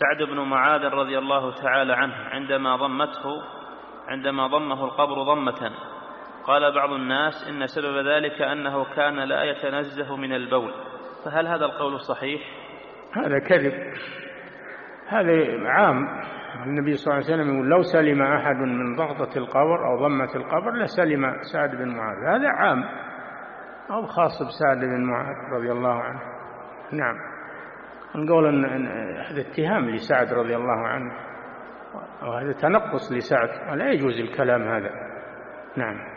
سعد بن معاذ رضي الله تعالى عنه عندما ضمه القبر ضمة، قال بعض الناس إن سبب ذلك أنه كان لا يتنزه من البول، فهل هذا القول صحيح؟ هذا كذب، هذا عام. النبي صلى الله عليه وسلم يقول لو سلم أحد من ضغطة القبر أو ضمة القبر لسلم سعد بن معاذ. هذا عام أو خاص بسعد بن معاذ رضي الله عنه. نعم، نقول أن هذا اتهام لسعد رضي الله عنه، وهذا تنقص لسعد، ولا يجوز الكلام هذا. نعم.